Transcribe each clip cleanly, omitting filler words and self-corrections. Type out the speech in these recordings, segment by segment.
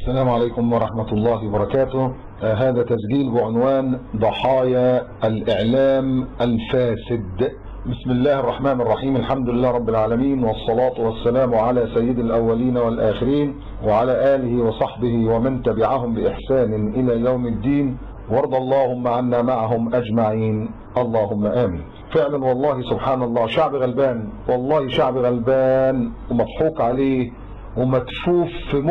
السلام عليكم ورحمة الله وبركاته. هذا تسجيل بعنوان ضحايا الإعلام الفاسد. بسم الله الرحمن الرحيم، الحمد لله رب العالمين، والصلاة والسلام على سيد الأولين والآخرين وعلى آله وصحبه ومن تبعهم بإحسان إلى يوم الدين، وارض اللهم عنا معهم أجمعين، اللهم آمين. فعلا والله سبحان الله، شعب غلبان، والله شعب غلبان ومضحوك عليه ومدفوف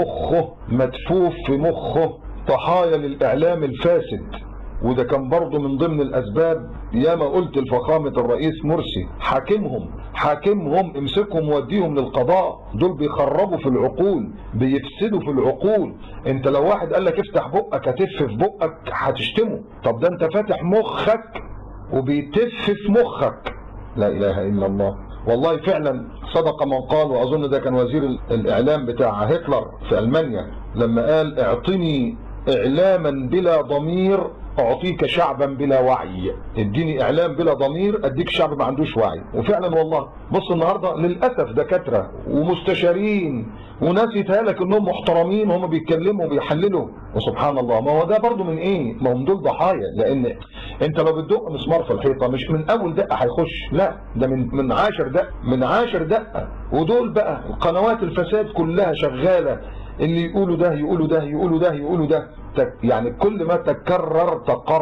في مخه ضحايا للإعلام الفاسد. وده كان برضه من ضمن الأسباب، يا ما قلت لفخامة الرئيس مرسي حاكمهم امسكهم وديهم للقضاء، دول بيخربوا في العقول، بيفسدوا في العقول. انت لو واحد قال لك افتح بقك هتف في بقك هتشتمه، طب ده انت فاتح مخك وبيتف في مخك. لا إله إلا الله. والله فعلا صدق من قال، وأظن ده كان وزير الإعلام بتاع هتلر في ألمانيا لما قال: اعطني إعلاما بلا ضمير أعطيك شعبا بلا وعي. اديني إعلام بلا ضمير أديك شعب ما عندوش وعي. وفعلا والله بص النهاردة للأسف دكاترة ومستشارين وناس يتهالك انهم محترمين وهم بيتكلموا وبيحللوا، وسبحان الله. ما هو ده برضو من ايه؟ ما هم دول ضحايا. لان انت لو بتدق مسمار في الحيطه مش من اول دقه هيخش، لا ده من 10 دقه. ودول بقى قنوات الفساد كلها شغاله، اللي يقولوا ده يقولوا ده يقولوا ده يقولوا ده، يعني كل ما تكرر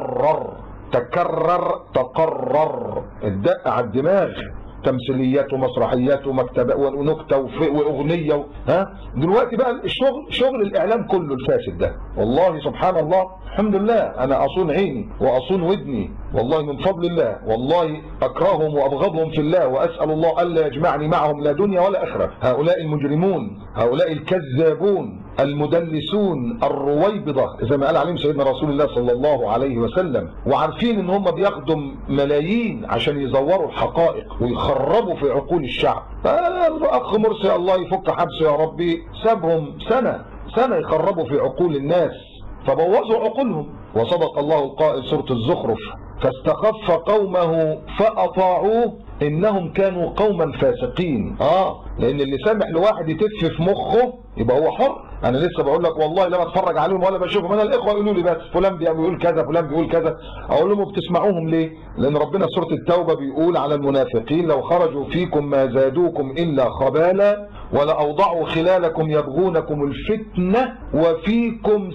تقرر الدق على الدماغ، تمثيليات ومسرحيات ومكتبه ونكته واغنيه دلوقتي بقى شغل الاعلام كله الفاسد ده. والله سبحان الله، الحمد لله انا اصون عيني واصون ودني، والله من فضل الله، والله اكرههم وابغضهم في الله، واسال الله الا يجمعني معهم لا دنيا ولا اخره. هؤلاء المجرمون، هؤلاء الكذابون المدلسون الرويبضه زي ما قال عليهم سيدنا رسول الله صلى الله عليه وسلم، وعارفين ان هم بياخدوا ملايين عشان يزوروا الحقائق ويخربوا في عقول الشعب. الاخ مرسي الله يفك حبسه يا ربي، سابهم سنه يخربوا في عقول الناس فبوظوا عقولهم. وصدق الله القائل سورة الزخرف: فاستخف قومه فأطاعوه إنهم كانوا قوما فاسقين. لأن اللي سامح لواحد يتف في مخه يبقى هو حر. أنا لسه بقول لك والله لما اتفرج عليهم ولا بشوفهم، أنا الإخوة يقولوا لي بس فلان بيقول كذا فلان بيقول كذا، أقول لهم بتسمعوهم ليه؟ لأن ربنا في سورة التوبة بيقول على المنافقين: لو خرجوا فيكم ما زادوكم إلا خبالا ولأوضعوا خلالكم يبغونكم الفتنة وفيكم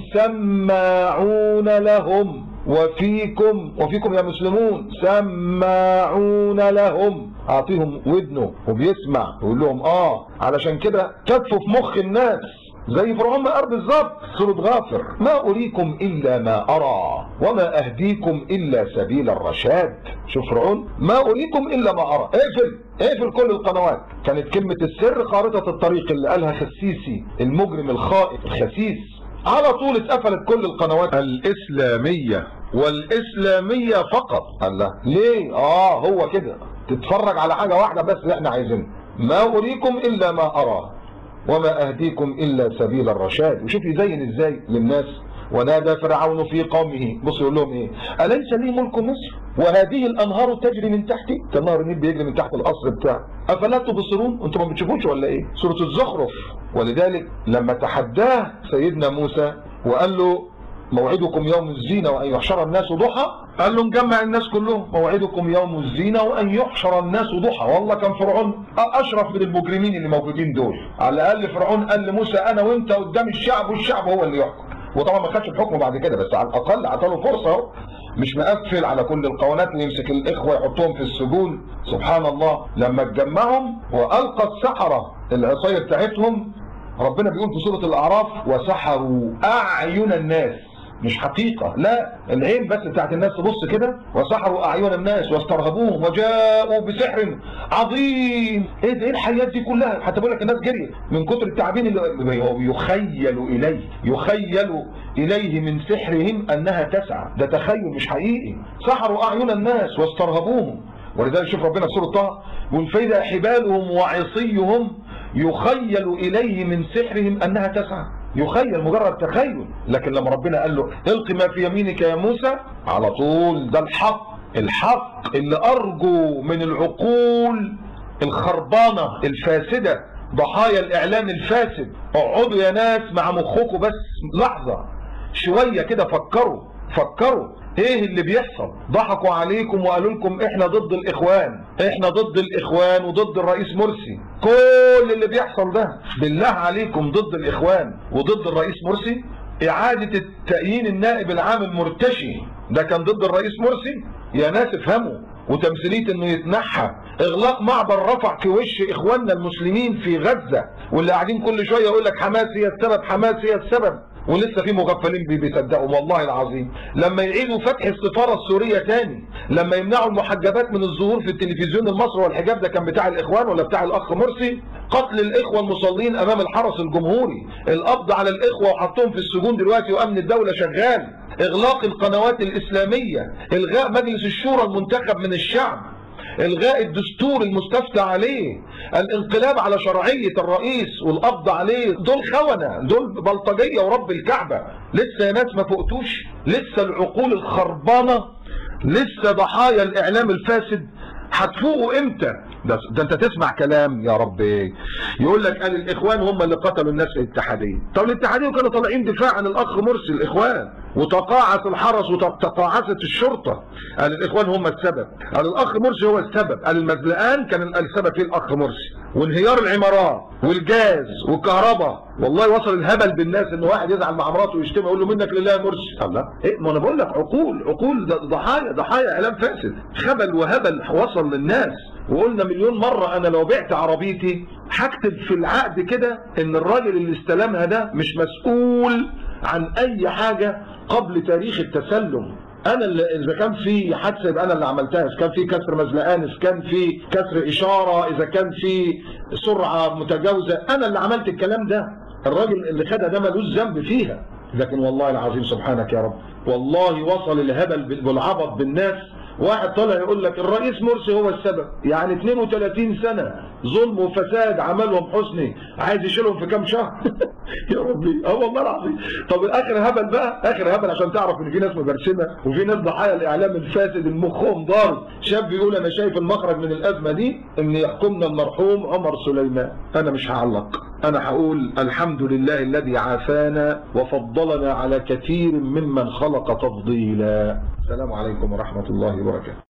سماعون لهم. وفيكم يا مسلمون سماعون لهم. أعطيهم ودنه وبيسمع ويقول لهم علشان كده كتفوا في مخ الناس زي فرعون ما قال بالظبط، سورة غافر: ما أريكم إلا ما أرى وما أهديكم إلا سبيل الرشاد. شوف فرعون: ما أريكم إلا ما أرى. اقفل كل القنوات. كانت كلمة السر خارطة الطريق اللي قالها خسيسي المجرم الخائف الخسيس، على طول اتقفلت كل القنوات الإسلامية والإسلامية فقط. الله ليه؟ هو كده تتفرج على حاجة واحدة بس اللي احنا عايزينها: ما أريكم إلا ما أرى وما أهديكم إلا سبيل الرشاد. وشوف يزين ازاي للناس: ونادى فرعون في قومه. بص يقول لهم ايه: أليس لي ملك مصر وهذه الأنهار تجري من تحتي؟ كان نهر النيل بيجري من تحت القصر بتاعه، أفلا تبصرون؟ انتم ما بتشوفوش ولا ايه؟ سورة الزخرف. ولذلك لما تحداه سيدنا موسى وقال له: موعدكم يوم الزينة وأن يحشر الناس ضحى، قال له: نجمع الناس كلهم، موعدكم يوم الزينة وأن يحشر الناس ضحى. والله كان فرعون أشرف من المجرمين اللي موجودين دول. على الأقل فرعون قال لموسى: أنا وأنت قدام الشعب والشعب هو اللي يحكم. وطبعا ما خدش بحكمه بعد كده، بس على الأقل عطاله فرصة، مش مقفل على كل القوانات ويمسك الإخوة يحطهم في السجون. سبحان الله. لما اتجمعهم وألقى السحرة العصاية بتاعتهم، ربنا بيقول في سورة الأعراف: وسحروا أعين الناس. مش حقيقة، لا، العين بس بتاعت الناس تبص كده. وسحروا أعين الناس واسترهبوهم وجاءوا بسحر عظيم. ايه الحاجات دي كلها؟ حتى بقول لك الناس جريت من كتر التعابين اللي يخيل إليه من سحرهم أنها تسعى. ده تخيل مش حقيقي. سحروا أعين الناس واسترهبوهم. ولذلك شوف ربنا في سورة طه يقول: فإذا حبالهم وعصيهم يخيل إليه من سحرهم أنها تسعى. يخيل، مجرد تخيل. لكن لما ربنا قال له: القي ما في يمينك يا موسى، على طول ده الحق اللي أرجو من العقول الخربانة الفاسدة ضحايا الاعلام الفاسد. اقعدوا يا ناس مع مخكم بس لحظة شوية كده، فكروا ايه اللي بيحصل. ضحكوا عليكم وقالوا لكم احنا ضد الاخوان، احنا ضد الاخوان وضد الرئيس مرسي. كل اللي بيحصل ده بالله عليكم ضد الاخوان وضد الرئيس مرسي. اعادة التأيين النائب العام المرتشي ده كان ضد الرئيس مرسي. يا ناس افهموا. وتمثيليه انه يتنحى، اغلاق معبر رفح في وش اخواننا المسلمين في غزة، واللي قاعدين كل شوية يقول لك حماس هي السبب، حماس هي السبب، ولسه في مغفلين بيصدقوا والله العظيم. لما يعيدوا فتح السفارة السورية تاني، لما يمنعوا المحجبات من الظهور في التلفزيون المصري، والحجاب ده كان بتاع الاخوان ولا بتاع الاخ مرسي؟ قتل الاخوة المصلين امام الحرس الجمهوري، القبض على الاخوة وحطهم في السجون دلوقتي وامن الدولة شغال، اغلاق القنوات الاسلامية، الغاء مجلس الشورى المنتخب من الشعب، الغاء الدستور المستفتى عليه، الانقلاب على شرعية الرئيس والقبض عليه. دول خونة، دول بلطجية ورب الكعبة. لسه يا ناس ما فوقتوش؟ لسه العقول الخربانة، لسه ضحايا الاعلام الفاسد. هتفوقوا امتى؟ ده انت تسمع كلام يا ربي يقول لك قال الاخوان هم اللي قتلوا الناس في الاتحاديه. طب الاتحاديه كانوا طالعين دفاع عن الاخ مرسي الاخوان، وتقاعس الحرس وتقاعست الشرطه، قال الاخوان هم السبب، قال الاخ مرسي هو السبب، قال المزلقان كان السبب فيه الاخ مرسي، وانهيار العمارات والجاز والكهرباء. والله وصل الهبل بالناس ان واحد يزعل مع مراته ويشتمه يقول له منك لله يا مرسي. الله ايه؟ ما انا بقول لك عقول ضحايا اعلام فاسد، خبل وهبل وصل للناس. وقلنا مليون مرة أنا لو بعت عربيتي هكتب في العقد كده إن الراجل اللي استلمها ده مش مسؤول عن أي حاجة قبل تاريخ التسلم. أنا اللي إذا كان في حادثة يبقى أنا اللي عملتها، إذا كان في كسر مزلقان، إذا كان في كسر إشارة، إذا كان في سرعة متجاوزة، أنا اللي عملت الكلام ده. الراجل اللي خدها ده ملوش ذنب فيها. لكن والله العظيم سبحانك يا رب، والله وصل الهبل والعبط بالناس. واحد طالع يقول لك الرئيس مرسي هو السبب، يعني 32 سنة ظلم وفساد عملهم حسني عايز يشيلهم في كام شهر؟ يا ربي والله العظيم. طب الاخر هبل بقى، اخر هبل عشان تعرف ان في ناس مبرشمه وفي ناس ضحايا الاعلام الفاسد المخهم ضارب. شاب بيقول انا شايف المخرج من الازمه دي ان يحكمنا المرحوم عمر سليمان. انا مش هعلق، انا هقول الحمد لله الذي عافانا وفضلنا على كثير ممن خلق تفضيلا. السلام عليكم ورحمه الله وبركاته.